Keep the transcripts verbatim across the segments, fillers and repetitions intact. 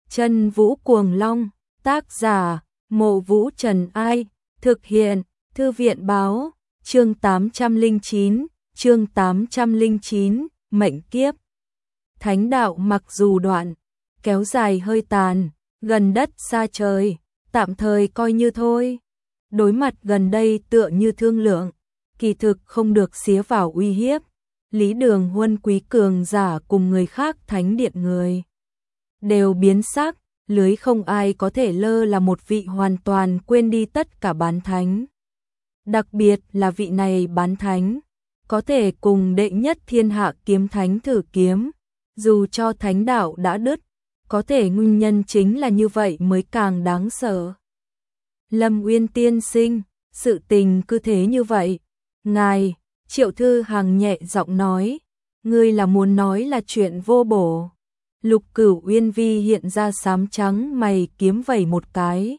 Chân Vũ Cuồng Long, tác giả, Mộ Vũ Trần Ai, thực hiện, Thư viện báo, chương tám trăm lẻ chín, chương tám trăm lẻ chín, mệnh kiếp. Thánh đạo mặc dù đoạn, kéo dài hơi tàn, gần đất xa trời, tạm thời coi như thôi. Đối mặt gần đây tựa như thương lượng, kỳ thực không được xía vào uy hiếp. Lý Đường huân quý cường giả cùng người khác thánh điện người đều biến sắc, lưới không ai có thể lơ là một vị hoàn toàn quên đi tất cả bán thánh. Đặc biệt là vị này bán thánh, có thể cùng đệ nhất thiên hạ kiếm thánh thử kiếm, dù cho thánh đạo đã đứt, có thể nguyên nhân chính là như vậy mới càng đáng sợ. Lâm Uyên tiên sinh, sự tình cứ thế như vậy. Ngài, Triệu Thư Hằng nhẹ giọng nói, ngươi là muốn nói là chuyện vô bổ. Lục Cửu Uyên Vi hiện ra xám trắng mày kiếm vẩy một cái.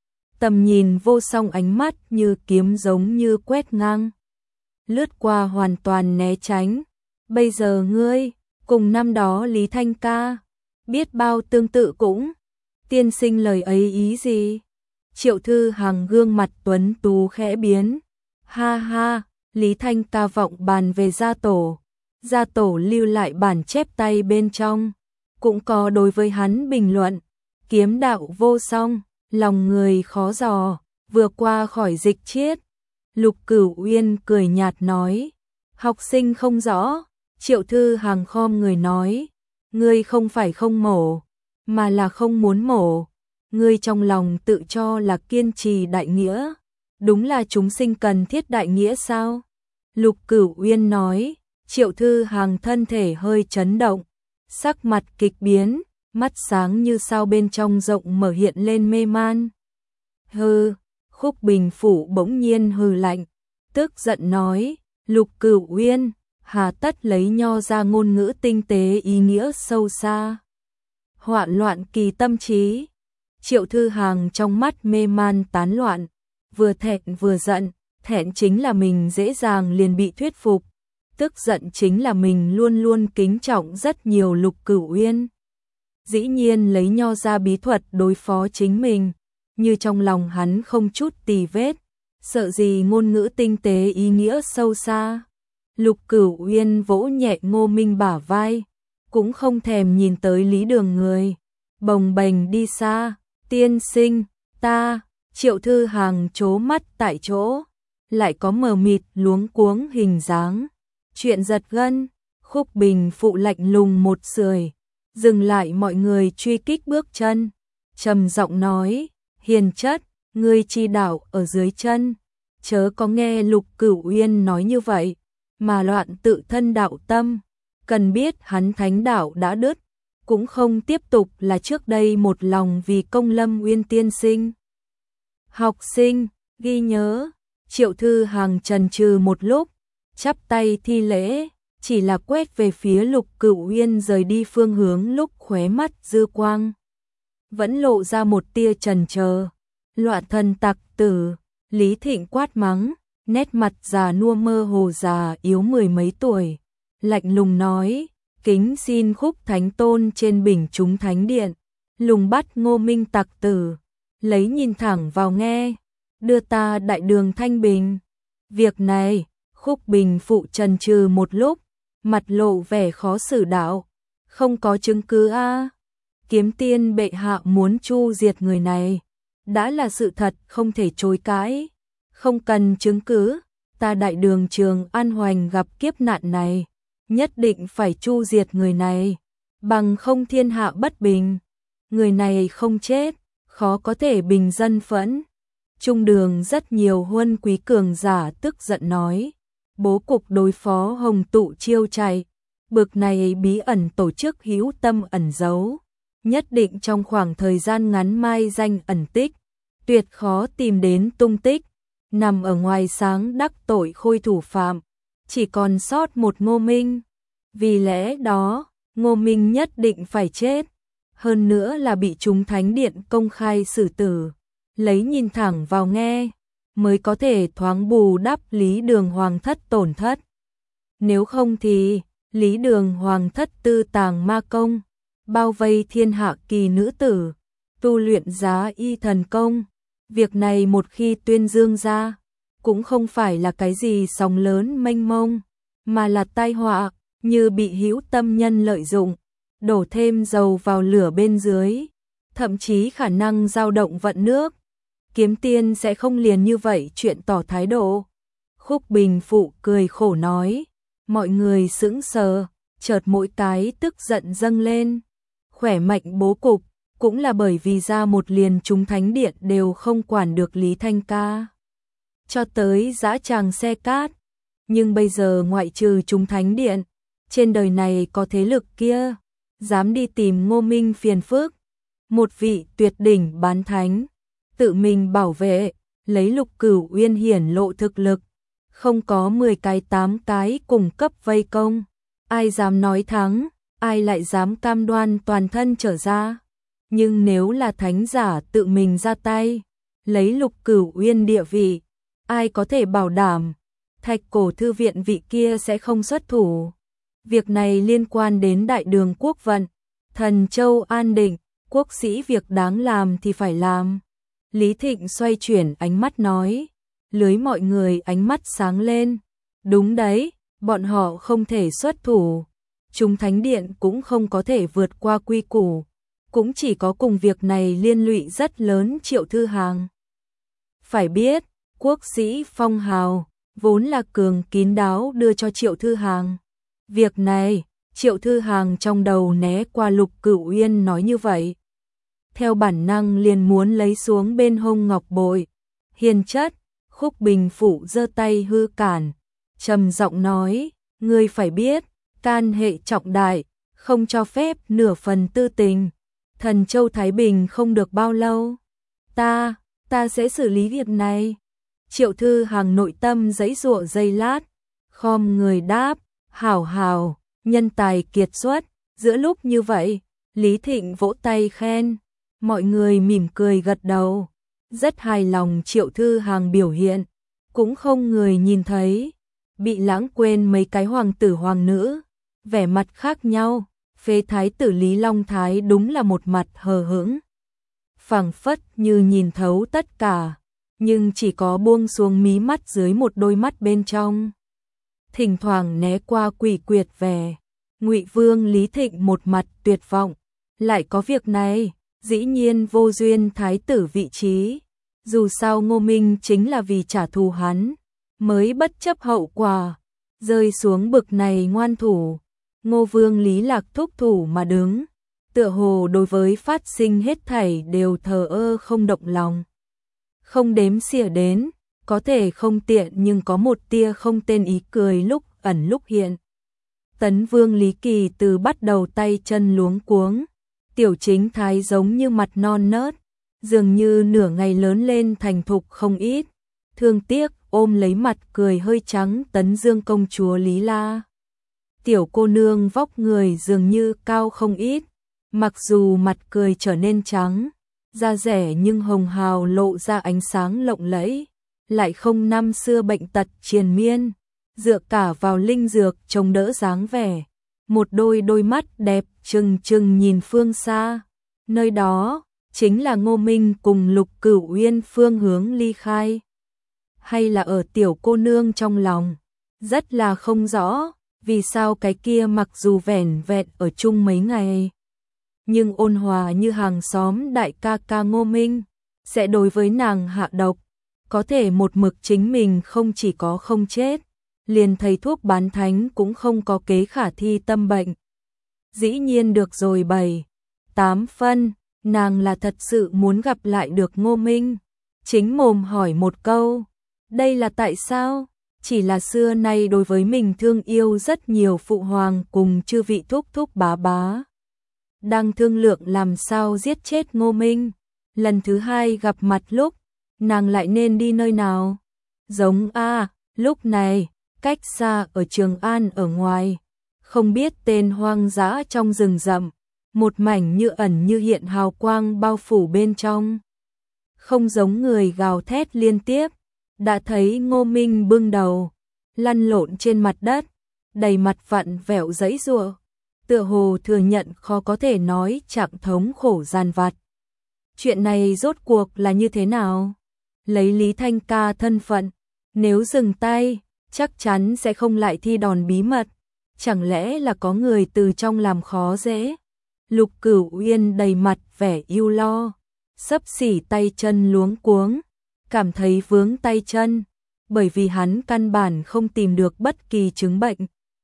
Tầm nhìn vô song, ánh mắt như kiếm giống như quét ngang. Lướt qua hoàn toàn né tránh. Bây giờ ngươi, cùng năm đó Lý Thanh ca, biết bao tương tự cũng. Tiên sinh lời ấy ý gì? Triệu Thư Hằng gương mặt tuấn tú khẽ biến. Ha ha, Lý Thanh ca vọng bàn về gia tổ. Gia tổ lưu lại bản chép tay bên trong. Cũng có đối với hắn bình luận. Kiếm đạo vô song, lòng người khó dò, vừa qua khỏi dịch chiết. Lục Cửu Uyên cười nhạt nói. Học sinh không rõ. Triệu Thư Hằng khom người nói. Ngươi không phải không mổ, mà là không muốn mổ. Ngươi trong lòng tự cho là kiên trì đại nghĩa. Đúng là chúng sinh cần thiết đại nghĩa sao? Lục Cửu Uyên nói. Triệu Thư Hằng thân thể hơi chấn động, sắc mặt kịch biến, mắt sáng như sao bên trong rộng mở hiện lên mê man. Hừ, Khúc Bình Phủ bỗng nhiên hừ lạnh, tức giận nói, Lục Cửu Uyên, hà tất lấy nho ra ngôn ngữ tinh tế ý nghĩa sâu xa. Hoạn loạn kỳ tâm trí. Triệu Thư Hằng trong mắt mê man tán loạn, vừa thẹn vừa giận, thẹn chính là mình dễ dàng liền bị thuyết phục. Tức giận chính là mình luôn luôn kính trọng rất nhiều Lục Cửu Uyên. Dĩ nhiên lấy nho ra bí thuật đối phó chính mình, như trong lòng hắn không chút tì vết, sợ gì ngôn ngữ tinh tế ý nghĩa sâu xa. Lục Cửu Uyên vỗ nhẹ Ngô Minh bả vai, cũng không thèm nhìn tới Lý Đường người, bồng bềnh đi xa. Tiên sinh, ta, Triệu Thư Hằng trố mắt tại chỗ, lại có mờ mịt luống cuống hình dáng. Chuyện giật gân. Khúc Bình Phụ lạnh lùng một sưởi, dừng lại mọi người truy kích bước chân, trầm giọng nói, hiền chất, ngươi chi đạo ở dưới chân, chớ có nghe Lục Cửu Uyên nói như vậy, mà loạn tự thân đạo tâm, cần biết hắn thánh đạo đã đứt, cũng không tiếp tục là trước đây một lòng vì công Lâm Uyên tiên sinh. Học sinh, ghi nhớ. Triệu Thư Hằng chần chừ một lúc, chắp tay thi lễ, chỉ là quét về phía Lục Cửu Uyên rời đi phương hướng lúc khóe mắt dư quang vẫn lộ ra một tia chần chờ. Loạn thần tặc tử, Lý Thịnh quát mắng, nét mặt già nua mơ hồ già yếu mười mấy tuổi, lạnh lùng nói, kính xin Khúc Thánh Tôn trên bình chúng thánh điện, lùng bắt Ngô Minh tặc tử, lấy nhìn thẳng vào nghe, đưa ta đại đường thanh bình. Việc này, Khúc Bình Phụ trần trừ một lúc, mặt lộ vẻ khó xử đạo, không có chứng cứ a. À. Kiếm tiên bệ hạ muốn chu diệt người này, đã là sự thật không thể chối cãi, không cần chứng cứ, ta đại đường Trường An Hoành gặp kiếp nạn này, nhất định phải chu diệt người này, bằng không thiên hạ bất bình, người này không chết, khó có thể bình dân phẫn. Trung đường rất nhiều huân quý cường giả tức giận nói, bố cục đối phó Hồng Tụ chiêu chạy, bực này bí ẩn tổ chức hữu tâm ẩn giấu, nhất định trong khoảng thời gian ngắn mai danh ẩn tích, tuyệt khó tìm đến tung tích, nằm ở ngoài sáng đắc tội khôi thủ phạm, chỉ còn sót một Ngô Minh, vì lẽ đó, Ngô Minh nhất định phải chết, hơn nữa là bị chúng thánh điện công khai xử tử, lấy nhìn thẳng vào nghe, mới có thể thoáng bù đắp Lý Đường Hoàng thất tổn thất. Nếu không thì, Lý Đường Hoàng thất tư tàng ma công, bao vây thiên hạ kỳ nữ tử, tu luyện giá y thần công. Việc này một khi tuyên dương ra, cũng không phải là cái gì sóng lớn mênh mông, mà là tai họa, như bị hữu tâm nhân lợi dụng, đổ thêm dầu vào lửa bên dưới, thậm chí khả năng dao động vận nước. Kiếm tiên sẽ không liền như vậy chuyện tỏ thái độ. Khúc Bình Phụ cười khổ nói, mọi người sững sờ, chợt mỗi cái tức giận dâng lên. Khỏe mạnh bố cục, cũng là bởi vì ra một liền chúng thánh điện đều không quản được Lý Thanh Ca. Cho tới dã tràng xe cát, nhưng bây giờ ngoại trừ chúng thánh điện, trên đời này có thế lực kia, dám đi tìm Ngô Minh phiền phức. Một vị tuyệt đỉnh bán thánh, tự mình bảo vệ, lấy Lục Cửu Uyên hiển lộ thực lực, không có mười cái tám cái cùng cấp vây công, ai dám nói thắng, ai lại dám cam đoan toàn thân trở ra. Nhưng nếu là thánh giả tự mình ra tay, lấy Lục Cửu Uyên địa vị, ai có thể bảo đảm Thạch Cổ thư viện vị kia sẽ không xuất thủ. Việc này liên quan đến đại đường quốc vận, Thần Châu an định, quốc sĩ việc đáng làm thì phải làm. Lý Thịnh xoay chuyển ánh mắt nói, lưới mọi người ánh mắt sáng lên. Đúng đấy, bọn họ không thể xuất thủ, chúng thánh điện cũng không có thể vượt qua quy củ, cũng chỉ có cùng việc này liên lụy rất lớn Triệu Thư Hàng. Phải biết, quốc sĩ phong hào, vốn là cường kín đáo đưa cho Triệu Thư Hàng. Việc này, Triệu Thư Hàng trong đầu né qua Lục Cửu Uyên nói như vậy. Theo bản năng liền muốn lấy xuống bên hông ngọc bội. Hiền chất, Khúc Bình Phụ giơ tay hư cản, trầm giọng nói, ngươi phải biết, can hệ trọng đại, không cho phép nửa phần tư tình. Thần Châu Thái Bình không được bao lâu. Ta, ta sẽ xử lý việc này. Triệu Thư Hàng nội tâm giãy giụa giây lát, khom người đáp, hảo hảo, nhân tài kiệt xuất. Giữa lúc như vậy, Lý Thịnh vỗ tay khen, mọi người mỉm cười gật đầu, rất hài lòng Triệu Thư Hàng biểu hiện, cũng không người nhìn thấy, bị lãng quên mấy cái hoàng tử hoàng nữ, vẻ mặt khác nhau. Phế thái tử Lý Long Thái đúng là một mặt hờ hững, phảng phất như nhìn thấu tất cả, nhưng chỉ có buông xuống mí mắt dưới một đôi mắt bên trong, thỉnh thoảng né qua quỷ quyệt vẻ. Ngụy Vương Lý Thịnh một mặt tuyệt vọng, lại có việc này, dĩ nhiên vô duyên thái tử vị trí, dù sao Ngô Minh chính là vì trả thù hắn, mới bất chấp hậu quả, rơi xuống bực này ngoan thủ. Ngô Vương Lý Lạc thúc thủ mà đứng, tựa hồ đối với phát sinh hết thảy đều thờ ơ không động lòng. Không đếm xỉa đến, có thể không tiện nhưng có một tia không tên ý cười lúc ẩn lúc hiện. Tấn Vương Lý Kỳ từ bắt đầu tay chân luống cuống, Tiểu Chính Thái giống như mặt non nớt, dường như nửa ngày lớn lên thành thục không ít. Thương tiếc ôm lấy mặt cười hơi trắng Tấn Dương công chúa Lý La. Tiểu cô nương vóc người dường như cao không ít, mặc dù mặt cười trở nên trắng, da rẻ nhưng hồng hào lộ ra ánh sáng lộng lẫy, lại không năm xưa bệnh tật triền miên, dựa cả vào linh dược chống đỡ dáng vẻ, một đôi đôi mắt đẹp trừng trừng nhìn phương xa, nơi đó chính là Ngô Minh cùng Lục Cửu Uyên phương hướng ly khai, hay là ở tiểu cô nương trong lòng, rất là không rõ. Vì sao cái kia mặc dù vẻn vẹn ở chung mấy ngày, nhưng ôn hòa như hàng xóm đại ca ca Ngô Minh, sẽ đối với nàng hạ độc, có thể một mực chính mình không chỉ có không chết, liền thầy thuốc bán thánh cũng không có kế khả thi tâm bệnh. Dĩ nhiên được rồi bảy, tám phân, nàng là thật sự muốn gặp lại được Ngô Minh, chính mồm hỏi một câu, đây là tại sao? Chỉ là xưa nay đối với mình thương yêu rất nhiều phụ hoàng cùng chư vị thúc thúc bá bá. Đang thương lượng làm sao giết chết Ngô Minh. Lần thứ hai gặp mặt lúc, nàng lại nên đi nơi nào? Giống a lúc này, cách xa ở Trường An ở ngoài, không biết tên hoang dã trong rừng rậm, một mảnh như ẩn như hiện hào quang bao phủ bên trong. Không giống người gào thét liên tiếp. Đã thấy Ngô Minh bưng đầu, lăn lộn trên mặt đất, đầy mặt vặn vẹo giãy giụa, tựa hồ thừa nhận khó có thể nói trạng thống khổ gian vặt. Chuyện này rốt cuộc là như thế nào? Lấy Lý Thanh Ca thân phận, nếu dừng tay, chắc chắn sẽ không lại thi đòn bí mật. Chẳng lẽ là có người từ trong làm khó dễ? Lục Cửu Uyên đầy mặt vẻ ưu lo, xấp xỉ tay chân luống cuống, cảm thấy vướng tay chân, bởi vì hắn căn bản không tìm được bất kỳ chứng bệnh.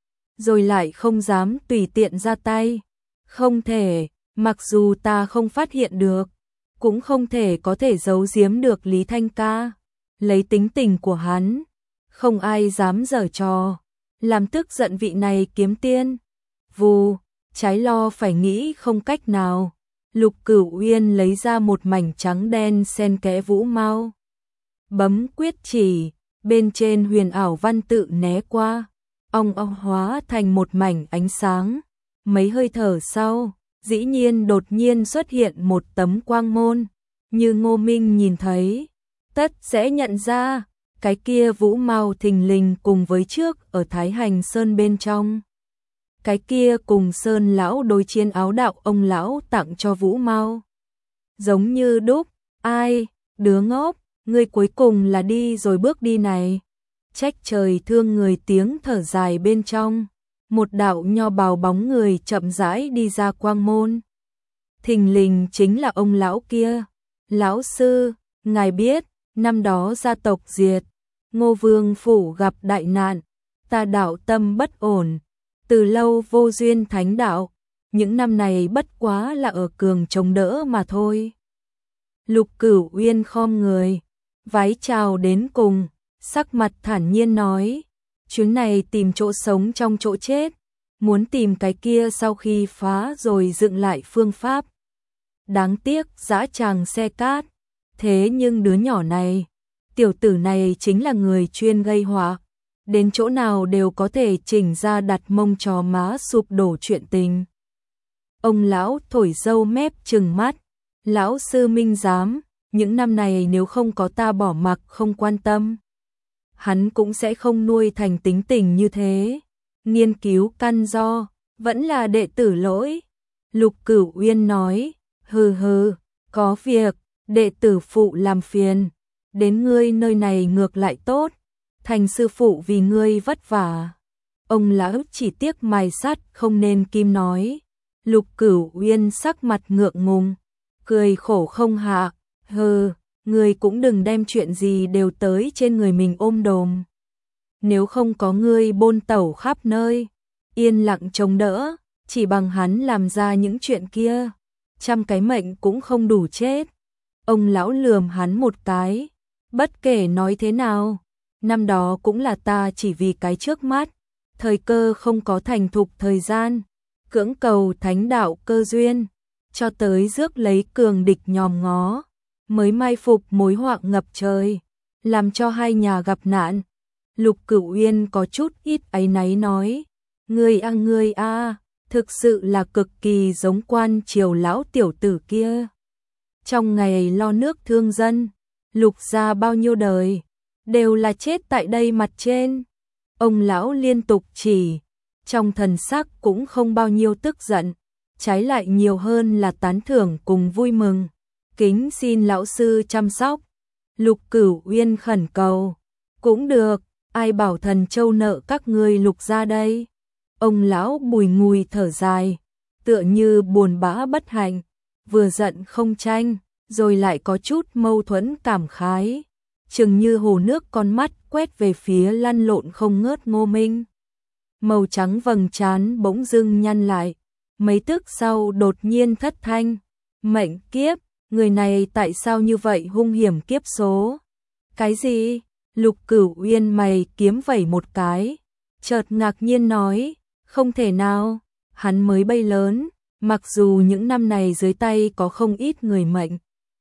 Rồi lại không dám tùy tiện ra tay. Không thể, mặc dù ta không phát hiện được, cũng không thể có thể giấu giếm được Lý Thanh Ca. Lấy tính tình của hắn, không ai dám giở trò, làm tức giận vị này kiếm tiên. Vù, trái lo phải nghĩ không cách nào. Lục Cửu Uyên lấy ra một mảnh trắng đen xen kẽ vũ mau. Bấm quyết chỉ, bên trên huyền ảo văn tự né qua, ong ong hóa thành một mảnh ánh sáng. Mấy hơi thở sau, dĩ nhiên đột nhiên xuất hiện một tấm quang môn, như Ngô Minh nhìn thấy, tất sẽ nhận ra, cái kia vũ mau thình lình cùng với trước ở Thái Hành Sơn bên trong. Cái kia cùng Sơn lão đối chiến áo đạo ông lão tặng cho vũ mau. Giống như đúc, ai, đứa ngốc, ngươi cuối cùng là đi rồi bước đi này. Trách trời thương người tiếng thở dài bên trong. Một đạo nho bào bóng người chậm rãi đi ra quang môn. Thình lình chính là ông lão kia. Lão sư, ngài biết, năm đó gia tộc diệt, Ngô Vương phủ gặp đại nạn, ta đạo tâm bất ổn, từ lâu vô duyên thánh đạo, những năm này bất quá là ở cường chống đỡ mà thôi. Lục Cửu Uyên khom người, vái chào đến cùng, sắc mặt thản nhiên nói, chuyến này tìm chỗ sống trong chỗ chết, muốn tìm cái kia sau khi phá rồi dựng lại phương pháp. Đáng tiếc dã tràng xe cát, thế nhưng đứa nhỏ này, tiểu tử này chính là người chuyên gây họa, đến chỗ nào đều có thể chỉnh ra đặt mông chó má sụp đổ chuyện tình. Ông lão thổi râu mép trừng mắt, lão sư minh giám, những năm này nếu không có ta bỏ mặc không quan tâm, hắn cũng sẽ không nuôi thành tính tình như thế. Nghiên cứu căn do, vẫn là đệ tử lỗi. Lục Cửu Uyên nói, hừ hừ, có việc, đệ tử phụ làm phiền, đến ngươi nơi này ngược lại tốt, thành sư phụ vì ngươi vất vả. Ông lão chỉ tiếc mài sắt không nên kim nói. Lục Cửu Uyên sắc mặt ngượng ngùng, cười khổ không hạ, hừ, ngươi cũng đừng đem chuyện gì đều tới trên người mình ôm đồm. Nếu không có ngươi bôn tẩu khắp nơi, yên lặng chống đỡ, chỉ bằng hắn làm ra những chuyện kia, trăm cái mệnh cũng không đủ chết. Ông lão lườm hắn một cái, bất kể nói thế nào, năm đó cũng là ta chỉ vì cái trước mắt, thời cơ không có thành thục thời gian, cưỡng cầu thánh đạo cơ duyên, cho tới rước lấy cường địch nhòm ngó, mới mai phục mối họa ngập trời, làm cho hai nhà gặp nạn. Lục Cửu Uyên có chút ít áy náy nói, ngươi a ngươi a, thực sự là cực kỳ giống quan triều lão tiểu tử kia. Trong ngày lo nước thương dân, Lục gia bao nhiêu đời, đều là chết tại đây mặt trên. Ông lão liên tục chỉ, trong thần sắc cũng không bao nhiêu tức giận, trái lại nhiều hơn là tán thưởng cùng vui mừng. Kính xin lão sư chăm sóc. Lục Cửu Uyên khẩn cầu, cũng được. Ai bảo thần châu nợ các ngươi Lục gia đây? Ông lão bùi ngùi thở dài, tựa như buồn bã bất hạnh, vừa giận không tranh, rồi lại có chút mâu thuẫn cảm khái, chừng như hồ nước con mắt quét về phía lăn lộn không ngớt Ngô Minh. Màu trắng vầng trán bỗng dưng nhăn lại, mấy tức sau đột nhiên thất thanh, mệnh kiếp, người này tại sao như vậy hung hiểm kiếp số? Cái gì? Lục Cửu Uyên mày kiếm vẩy một cái, chợt ngạc nhiên nói, không thể nào, hắn mới bay lớn, mặc dù những năm này dưới tay có không ít người mệnh,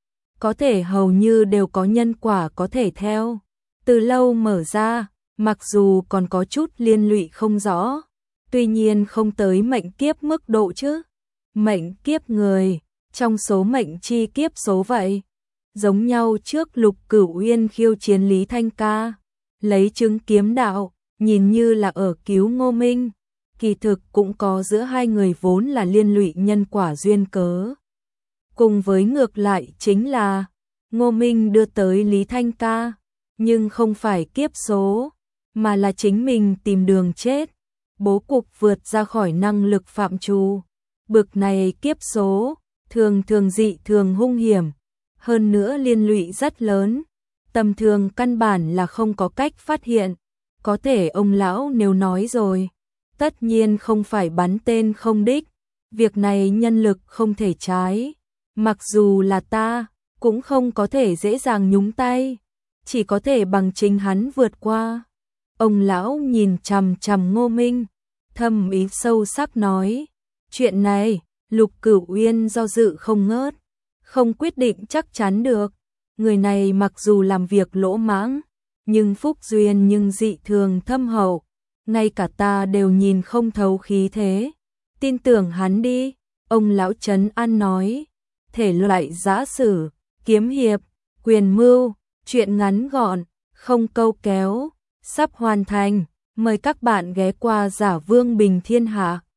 có thể hầu như đều có nhân quả có thể theo, từ lâu mở ra, mặc dù còn có chút liên lụy không rõ, tuy nhiên không tới mệnh kiếp mức độ chứ. Mệnh kiếp người, trong số mệnh chi kiếp số vậy. Giống nhau trước Lục Cửu Uyên khiêu chiến Lý Thanh Ca, lấy chứng kiếm đạo, nhìn như là ở cứu Ngô Minh, kỳ thực cũng có giữa hai người vốn là liên lụy nhân quả duyên cớ. Cùng với ngược lại chính là Ngô Minh đưa tới Lý Thanh Ca, nhưng không phải kiếp số, mà là chính mình tìm đường chết, bố cục vượt ra khỏi năng lực phạm trù. Bực này kiếp số, thường thường dị thường hung hiểm, hơn nữa liên lụy rất lớn, tầm thường căn bản là không có cách phát hiện. Có thể ông lão nếu nói rồi, tất nhiên không phải bắn tên không đích, việc này nhân lực không thể trái, mặc dù là ta, cũng không có thể dễ dàng nhúng tay, chỉ có thể bằng chính hắn vượt qua. Ông lão nhìn chằm chằm Ngô Minh, thâm ý sâu sắc nói, chuyện này, Lục Cửu Uyên do dự không ngớt, không quyết định chắc chắn được, người này mặc dù làm việc lỗ mãng, nhưng phúc duyên nhưng dị thường thâm hậu, ngay cả ta đều nhìn không thấu khí thế, tin tưởng hắn đi. Ông lão trấn an nói, thể loại giã sử, kiếm hiệp, quyền mưu, chuyện ngắn gọn, không câu kéo, sắp hoàn thành, mời các bạn ghé qua Giả Vương Bình Thiên Hạ.